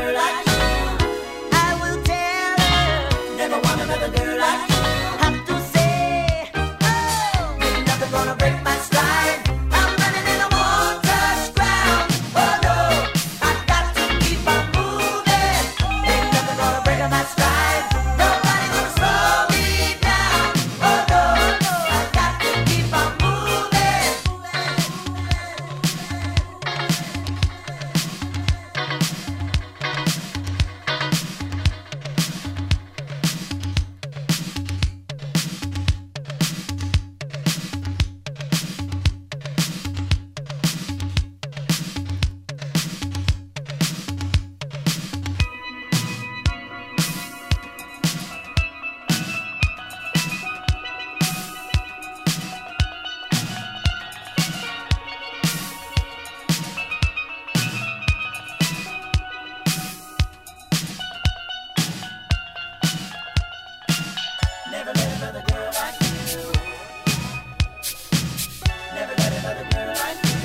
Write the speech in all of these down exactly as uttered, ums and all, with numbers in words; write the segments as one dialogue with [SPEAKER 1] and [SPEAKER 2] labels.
[SPEAKER 1] girl like you. I will tell her, never want another girl like you. Have to say, oh, ain't nothing gonna break my stride. I'm running and I won't touch ground. Oh no, I've got to keep on moving. Ain't nothing gonna break my stride. Nobody gonna slow me down. Oh no, I've got to keep on moving. Never let another girl like you. Never let another girl like you.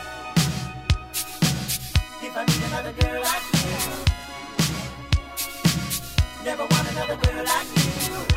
[SPEAKER 1] If I meet another girl like you, never want another girl like you.